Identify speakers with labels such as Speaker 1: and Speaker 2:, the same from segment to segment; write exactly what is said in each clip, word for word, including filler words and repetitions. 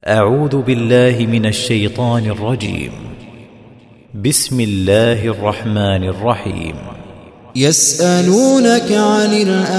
Speaker 1: أعوذ بالله من الشيطان الرجيم. بسم الله الرحمن الرحيم.
Speaker 2: يسألونك عن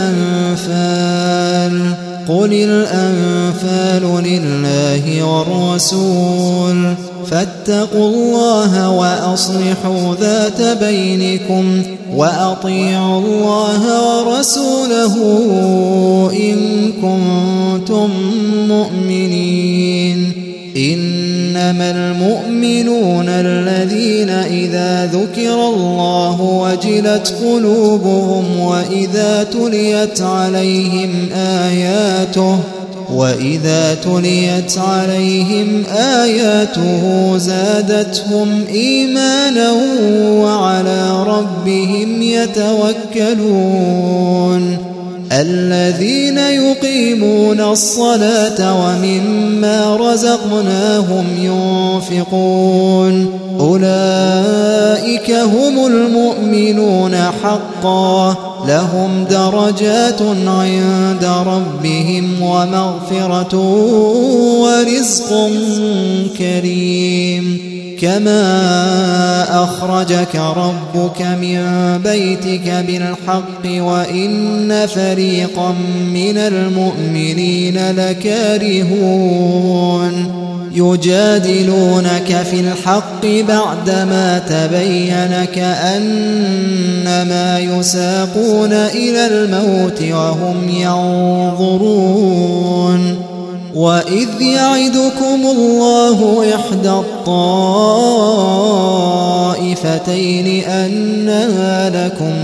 Speaker 2: الأنفال قل الأنفال لله والرسول فاتقوا الله وأصلحوا ذات بينكم وأطيعوا الله ورسوله إن كنتم مؤمنين. إنما المؤمنون الذين إذا ذكر الله وجلت قلوبهم وإذا تليت عليهم آياته وإذا تليت عليهم آياته زادتهم إيمانا وعلى ربهم يتوكلون. الذين يقيمون الصلاة ومما رزقناهم ينفقون أولئك هم المؤمنون حقا لهم درجات عند ربهم ومغفرة ورزق كريم. كما أخرجك ربك من بيتك بالحق وإن فريقا من المؤمنين لكارهون. يجادلونك في الحق بعدما تبين كأنما يساقون إلى الموت وهم ينظرون. وإذ يعدكم الله إحدى الطائفتين أنها لكم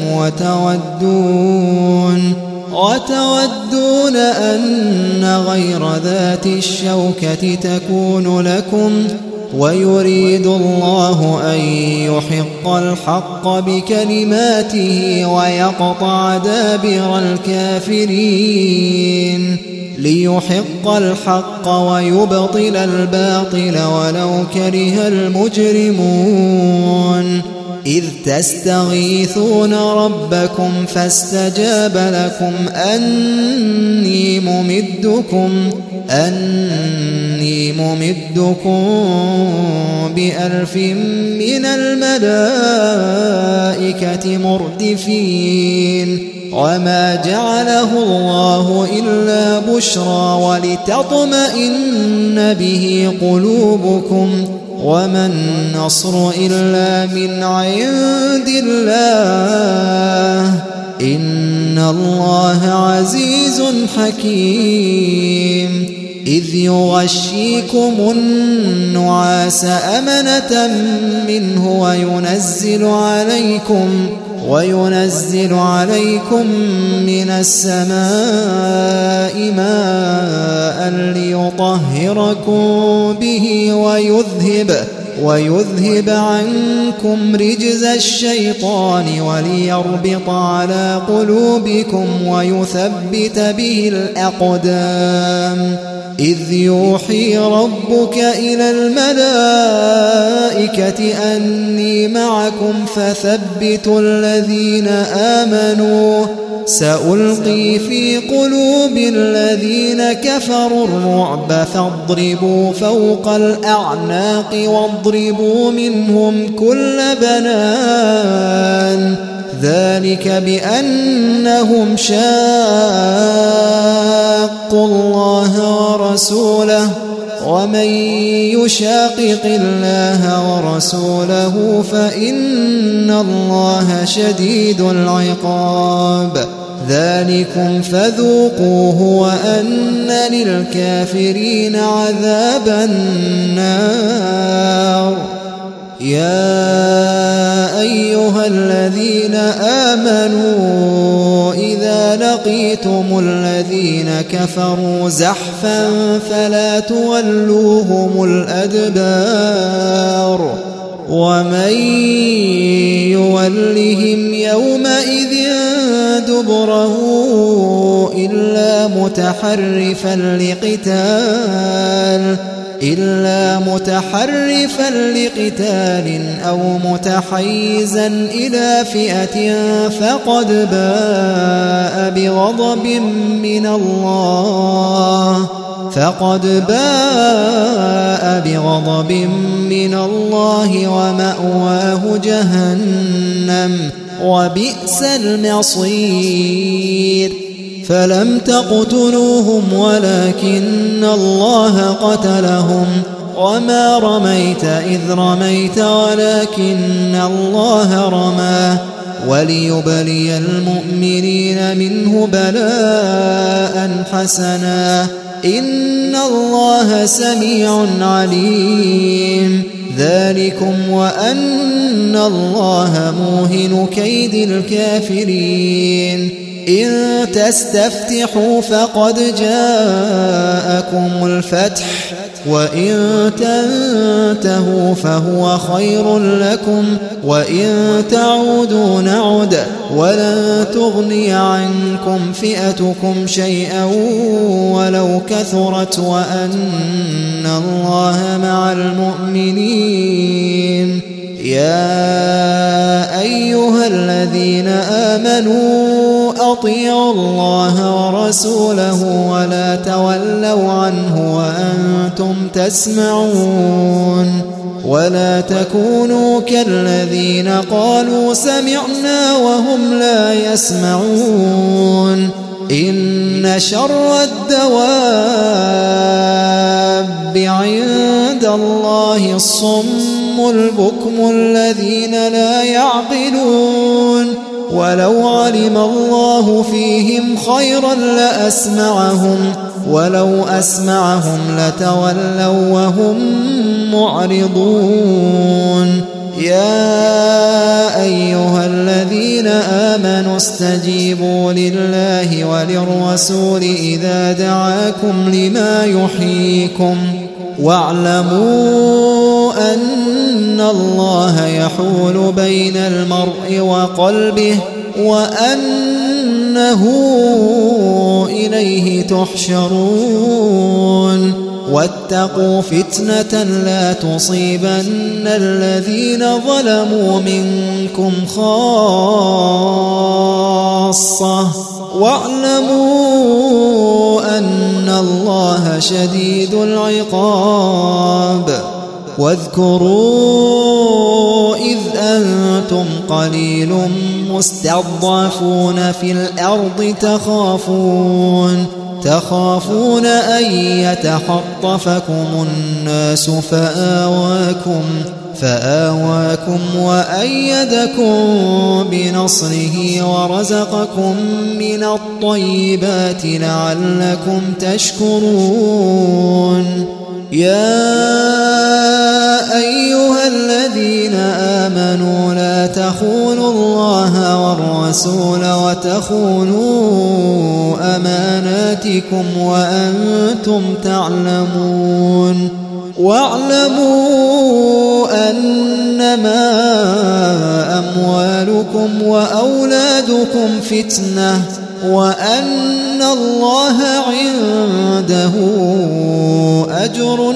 Speaker 2: وتودون وتودون أن غير ذات الشوكة تكون لكم ويريد الله أن يحق الحق بكلماته ويقطع دابر الكافرين ليحق الحق ويبطل الباطل ولو كره المجرمون. إذ تستغيثون ربكم فاستجاب لكم أني ممدكم أني ممدكم بألف من الملائكة مردفين. وما جعله الله إلا بشرى ولتطمئن به قلوبكم وما النصر إلا من عند الله إن الله عزيز حكيم. إذ يغشيكم النعاس أمنة منه وينزل عليكم وينزل عليكم من السماء ماء ليطهركم به ويذهب ويذهب عنكم رجز الشيطان وليربط على قلوبكم ويثبت به الأقدام. إذ يوحي ربك إلى الملائكة أني معكم فثبتوا الذين آمنوا سألقي في قلوب الذين كفروا الرعب فاضربوا فوق الأعناق واضربوا منهم كل بنان. ذلك بأنهم شاقوا الله ورسوله ومن يشاقق الله ورسوله فإن الله شديد العقاب. ذلكم فذوقوه وأن للكافرين عذاب النار. يا أيها الذين آمنوا إذا لقيتم الذين كفروا زحفا فلا تولوهم الأدبار. ومن يولهم يومئذ دبره إلا متحرفا لقتال إلا متحرفا لقتال أو متحيزا إلى فئة فقد باء بغضب من الله فقد باء بغضب من الله ومأواه جهنم وبئس المصير فلم تقتلوهم ولكن الله قتلهم وما رميت إذ رميت ولكن الله رمى وليبلي المؤمنين منه بلاء حسنا إن الله سميع عليم ذلكم وأن الله موهن كيد الكافرين إن تستفتحوا فقد جاءكم الفتح وإن تنتهوا فهو خير لكم وإن تعودوا نعد ولن تغني عنكم فئتكم شيئا ولو كثرت وأن الله مع المؤمنين يا أيها الذين آمنوا أطيعوا الله ورسوله ولا تولوا عنه وأنتم تسمعون ولا تكونوا كالذين قالوا سمعنا وهم لا يسمعون إن شر الدواب عند الله الصم البكم الذين لا يعقلون ولو علم الله فيهم خيرا لأسمعهم ولو أسمعهم لتولوا وهم معرضون يا أيها الذين آمنوا استجيبوا لله وللرسول إذا دعاكم لما يحييكم واعلموا أن الله يحول بين المرء وقلبه وأنه إليه تحشرون واتقوا فتنة لا تصيبن الذين ظلموا منكم خاصة واعلموا أن الله شديد العقاب واذكروا إذ أنتم قليل مستضعفون في الأرض تخافون تخافون أن يتخطفكم الناس فآواكم فآواكم وأيدكم بنصره ورزقكم من الطيبات لعلكم تشكرون يا أيها الذين آمنوا لا تخونوا الله والرسول وتخونوا أماناتكم وأنتم تعلمون واعلموا أنما أموالكم وأولادكم فتنة وأن الله عنده أجر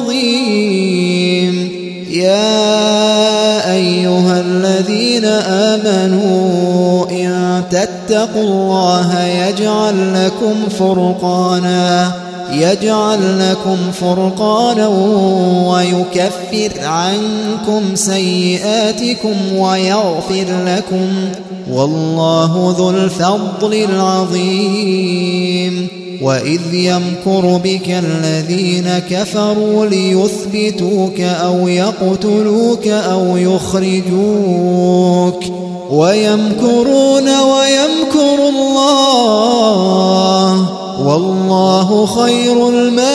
Speaker 2: عظيم يا أيها الذين آمنوا إن تتقوا الله يجعل لكم فرقانا يجعل لكم فرقانا ويكفر عنكم سيئاتكم ويغفر لكم والله ذو الفضل العظيم وإذ يمكر بك الذين كفروا ليثبتوك أو يقتلوك أو يخرجوك ويمكرون ويمكر الله والله خير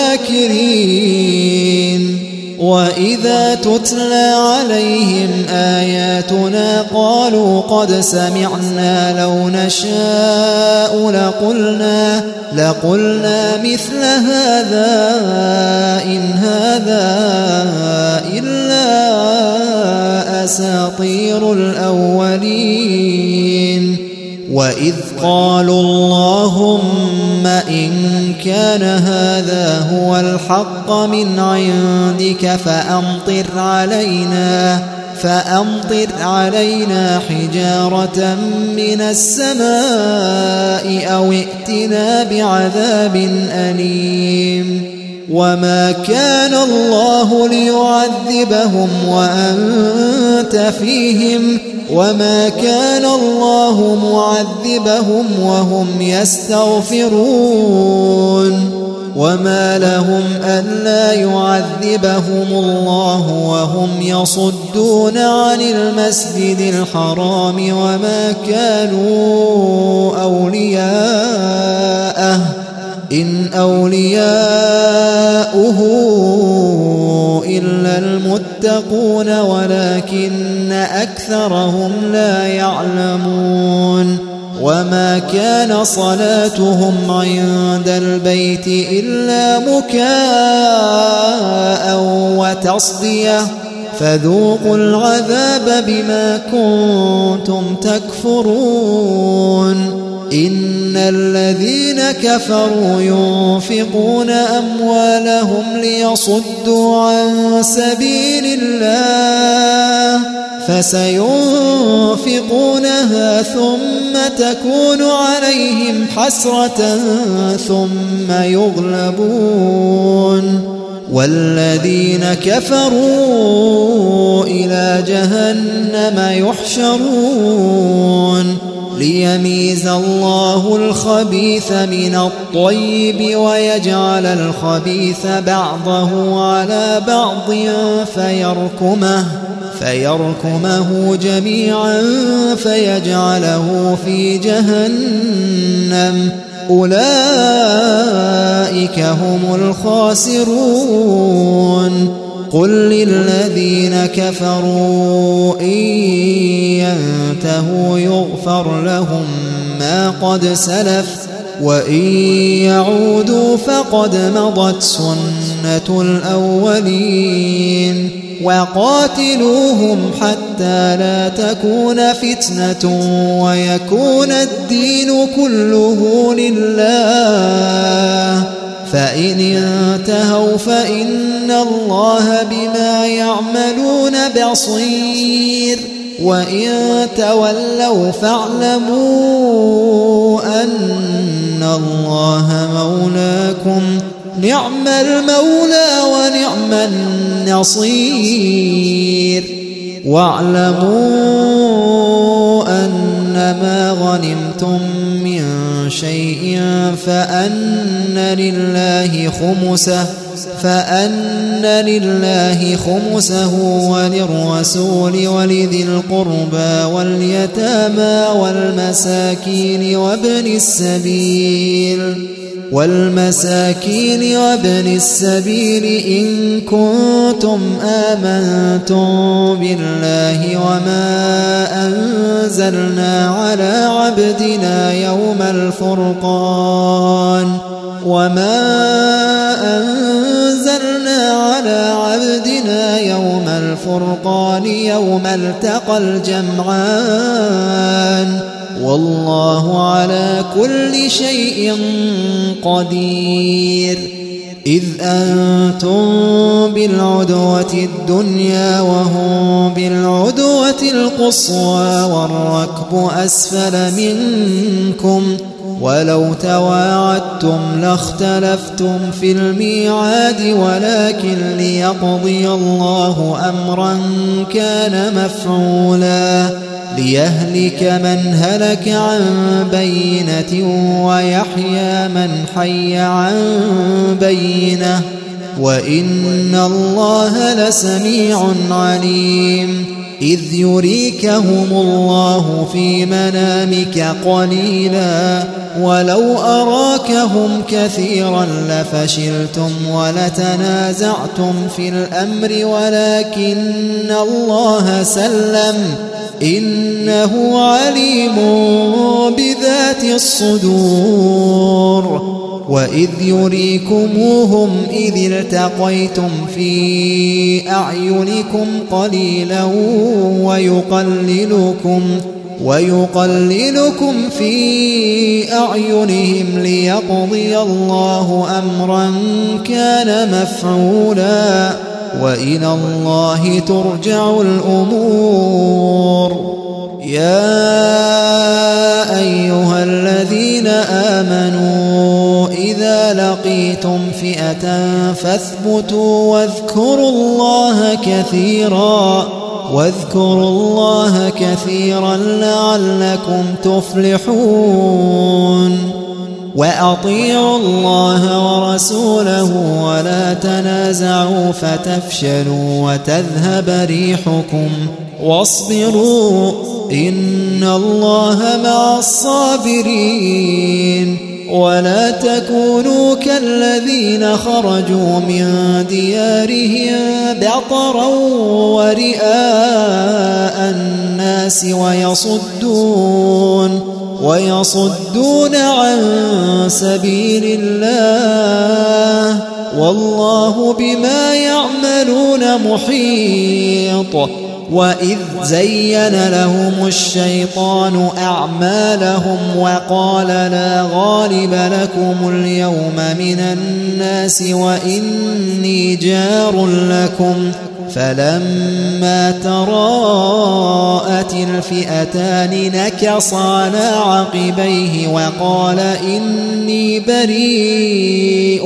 Speaker 2: الماكرين وإذا تتلى عليهم آياتنا قالوا قد سمعنا لو نشاء لقلنا لقلنا مثل هذا إن هذا إلا أساطير الأولين وإذ قالوا اللهم إن كان هذا هو الحق من عندك فأمطر علينا فأمطر علينا حجارة من السماء أو ائتنا بعذاب أليم وما كان الله ليعذبهم وأنت فيهم وما كان الله معذبهم وهم يستغفرون وما لهم ألا يعذبهم الله وهم يصدون عن المسجد الحرام وما كانوا أولياءه إن أولياؤه إلا المتقون ولكن أكثرهم لا يعلمون وما كان صلاتهم عند البيت إلا مكاء وتصدية فذوقوا العذاب بما كنتم تكفرون إن الذين كفروا ينفقون أموالهم ليصدوا عن سبيل الله فسينفقونها ثم تكون عليهم حسرة ثم يغلبون والذين كفروا إلى جهنم يحشرون ليميز الله الخبيث من الطيب ويجعل الخبيث بعضه على بعض فيركمه فيركمه جميعا فيجعله في جهنم أولئك هم الخاسرون قل للذين كفروا إن ينتهوا يغفر لهم ما قد سلف وإن يعودوا فقد مضت سنة الأولين وقاتلوهم حتى لا تكون فتنة ويكون الدين كله لله فإن انتهوا فإن الله بما يعملون بصير وإن تولوا فاعلموا أن الله مولاكم نعم المولى ونعم النصير واعلموا أنما غنمتم من شيء فأن لله خمسه فأن لله خمسه وللرسول ولذي القربى واليتامى والمساكين وابن السبيل والمساكين وابن السبيل إن كنتم آمنتم بالله وما أنزلنا على عبدنا يوم الفرقان وما أنزلنا على عبدنا يوم الفرقان يوم التقى الجمعان والله على كل شيء قدير إذ أنتم بالعدوة الدنيا وهم بالعدوة القصوى والركب أسفل منكم ولو تواعدتم لاختلفتم في الميعاد ولكن ليقضي الله أمرا كان مفعولا ليهلك من هلك عن بينة ويحيى من حي عن بينة وإن الله لسميع عليم إذ يريكهم الله في منامك قليلا ولو أراكهم كثيرا لفشلتم ولتنازعتم في الأمر ولكن الله سلم إنه عليم بذات الصدور وإذ يريكموهم إذ التقيتم في أعينكم قليلا ويقللكم ويقللكم في أعينهم ليقضي الله أمرا كان مفعولا وإلى الله ترجع الأمور يا أيها الذين آمنوا إذا وإذا لقيتم فئة فاثبتوا واذكروا الله كثيرا واذكروا الله كثيرا لعلكم تفلحون وأطيعوا الله ورسوله ولا تنازعوا فتفشلوا وتذهب ريحكم واصبروا إن الله مع الصابرين ولا تكونوا كالذين خرجوا من ديارهم بطرا ورئاء الناس ويصدون ويصدون عن سبيل الله والله بما يعملون محيط وإذ زين لهم الشيطان أعمالهم وقال لا غالب لكم اليوم من الناس وإني جار لكم فلما تراءت الفئتان نكص على عقبيه وقال إني بريء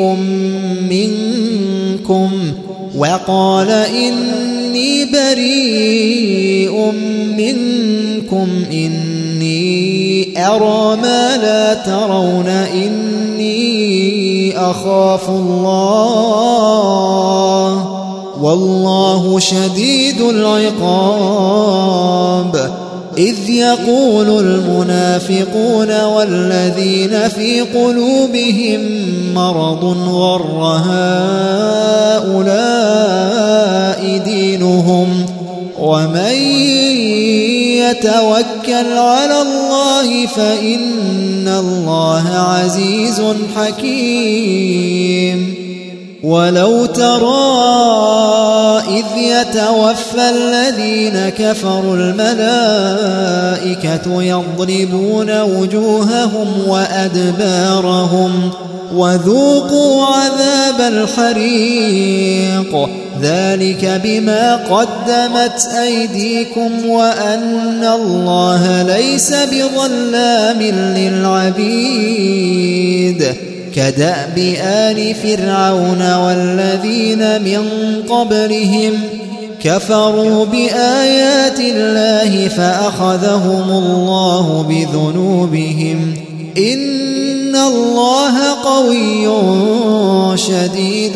Speaker 2: منكم وقال إني بريء منكم إني أرى ما لا ترون إني أخاف الله والله شديد العقاب إذ يقول المنافقون والذين في قلوبهم مرض غر هؤلاء دينهم ومن يتوكل على الله فإن الله عزيز حكيم ولو ترى إذ يتوفى الذين كفروا الملائكة يضربون وجوههم وأدبارهم وذوقوا عذاب الحريق ذلك بما قدمت أيديكم وأن الله ليس بظلام للعبيد كدأب آل فرعون والذين من قبلهم كفروا بآيات الله فأخذهم الله بذنوبهم إن الله قوي شديد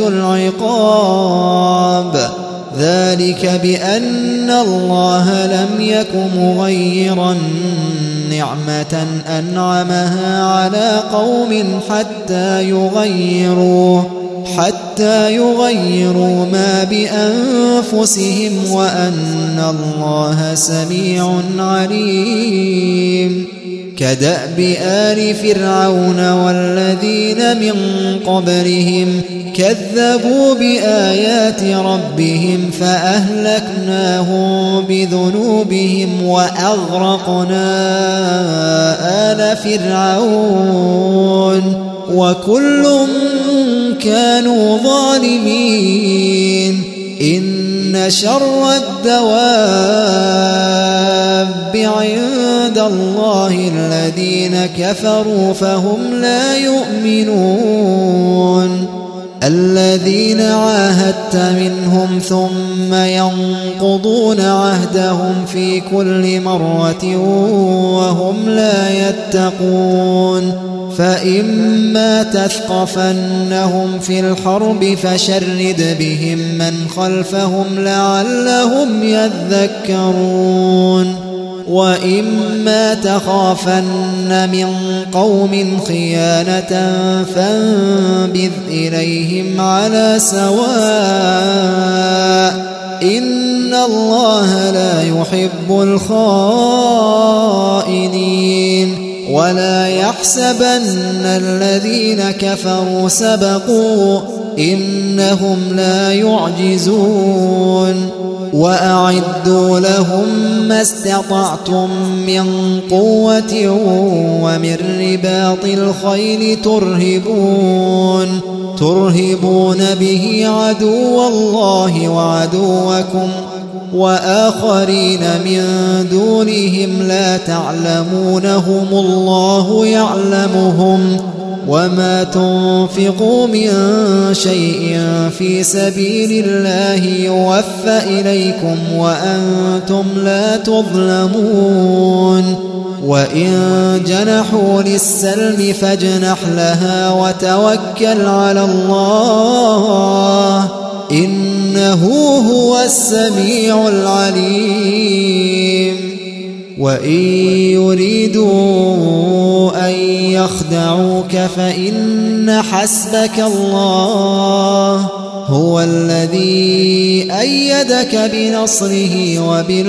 Speaker 2: العقاب ذلك بأن الله لم يك مغيرا نعمة أنعمها على قوم حتى يغيروا حتى يغيروا ما بأنفسهم وأن الله سميع عليم كدأب آل فرعون والذين من قبلهم كذبوا بآيات ربهم فأهلكناهم بذنوبهم وأغرقنا آل فرعون وكل كانوا ظالمين إن شر الدواب عند الله الذين كفروا فهم لا يؤمنون الذين عاهدت منهم ثم ينقضون عهدهم في كل مرة وهم لا يتقون فإما تثقفنهم في الحرب فشرد بهم من خلفهم لعلهم يذكرون وإما تخافن من قوم خيانة فانبذ إليهم على سواء إن الله لا يحب الخائنين ولا يحسبن الذين كفروا سبقوا إنهم لا يعجزون وأعدوا لهم ما استطعتم من قوة ومن رباط الخيل ترهبون ترهبون به عدو الله وعدوكم وآخرين من دونهم لا تعلمونهم الله يعلمهم وما تنفقوا من شيء في سبيل الله يوفى إليكم وأنتم لا تظلمون وإن جنحوا للسلم فاجنح لها وتوكل على الله إنه هو السميع العليم وإن يريدوا أن يخدعوك فإن حسبك الله هو الذي أيدك بنصره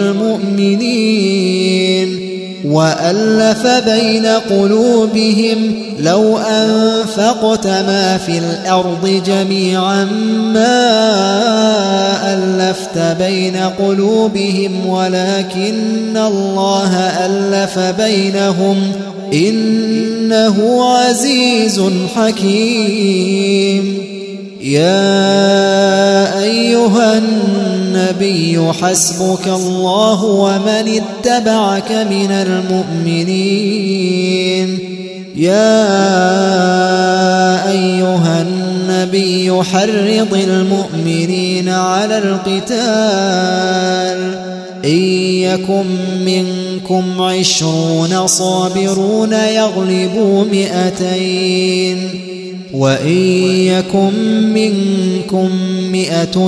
Speaker 2: وبالمؤمنين وألف بين قلوبهم لو أنفقت ما في الأرض جميعا ما ألفت بين قلوبهم ولكن الله ألف بينهم إنه عزيز حكيم يا أيها النبي حسبك الله ومن اتبعك من المؤمنين يا أيها النبي حرض المؤمنين على القتال إن يكن منكم عشرون صابرون يغلبوا مئتين وإن يكن منكم مئة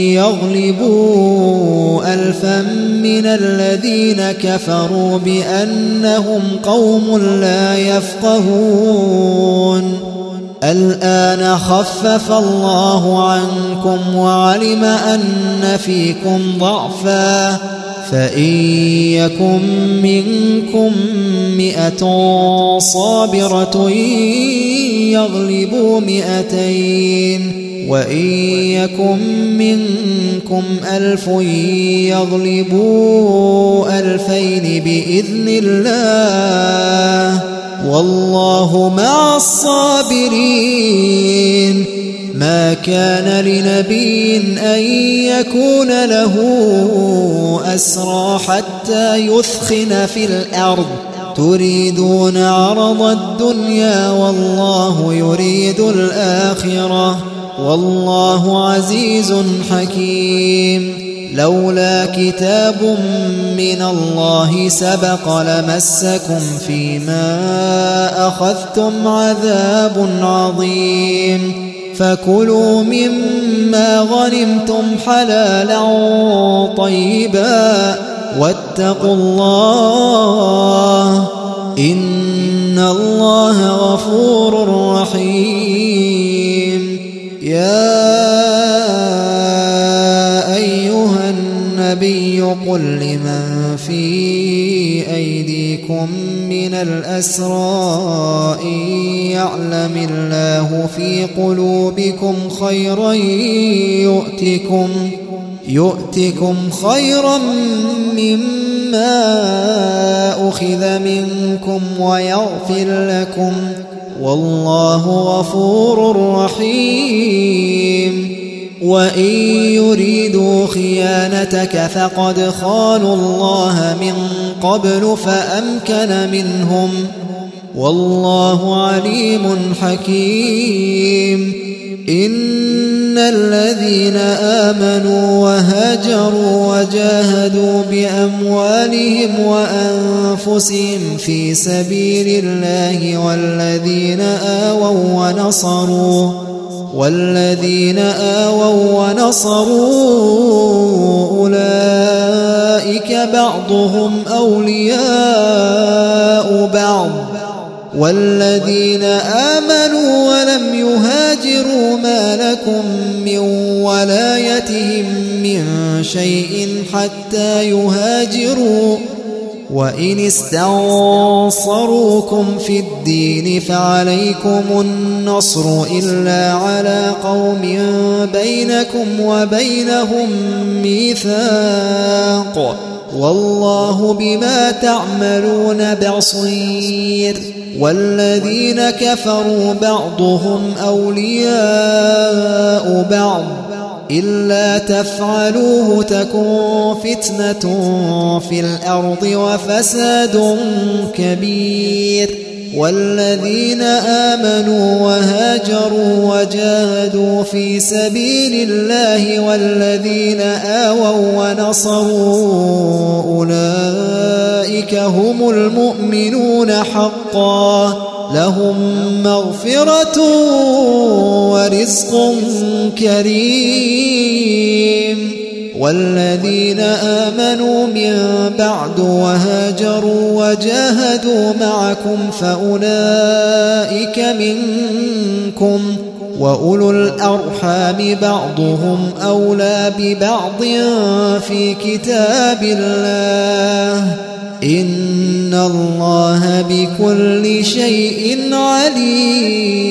Speaker 2: يغلبوا ألفا من الذين كفروا بأنهم قوم لا يفقهون الآن خفف الله عنكم وعلم أن فيكم ضعفا فإن يكن منكم مئة صابرة يغلبوا مئتين وإن يكن منكم ألف يغلبوا ألفين بإذن الله والله مع الصابرين ما كان لنبي أن يكون له أسرى حتى يثخن في الأرض تريدون عرض الدنيا والله يريد الآخرة والله عزيز حكيم لولا كتاب من الله سبق لمسكم فيما أخذتم عذاب عظيم فكلوا مما غنمتم حلالا طيبا واتقوا الله إن الله غفور رحيم يا أيها النبي قل لمن في أيديكم من الأسرى إن يعلم الله في قلوبكم خيرا يؤتكم يؤتكم خيرا مما أخذ منكم ويغفر لكم والله غفور رحيم وإن يريدوا خيانتك فقد خانوا الله من قبل فأمكن منهم والله عليم حكيم إن الذين آمنوا وهاجروا وجاهدوا بأموالهم وأنفسهم في سبيل الله والذين آووا ونصروا والذين آووا ونصروا أولئك بعضهم أولياء بعض والذين آمنوا ولم يهاجروا ما لكم من ولايتهم من شيء حتى يهاجروا وإن استنصروكم في الدين فعليكم النصر إلا على قوم بينكم وبينهم ميثاق والله بما تعملون بصير والذين كفروا بعضهم أولياء بعض إلا تفعلوه تكن فتنة في الأرض وفساد كبير والذين آمنوا وهاجروا وجاهدوا في سبيل الله والذين آووا ونصروا أولئك هم المؤمنون حقا لهم مغفرة ورزق كريم. والذين آمنوا من بعد وهاجروا وجاهدوا معكم فأولئك منكم وأولو الأرحام بعضهم أولى ببعض في كتاب الله إن الله بكل شيء عليم.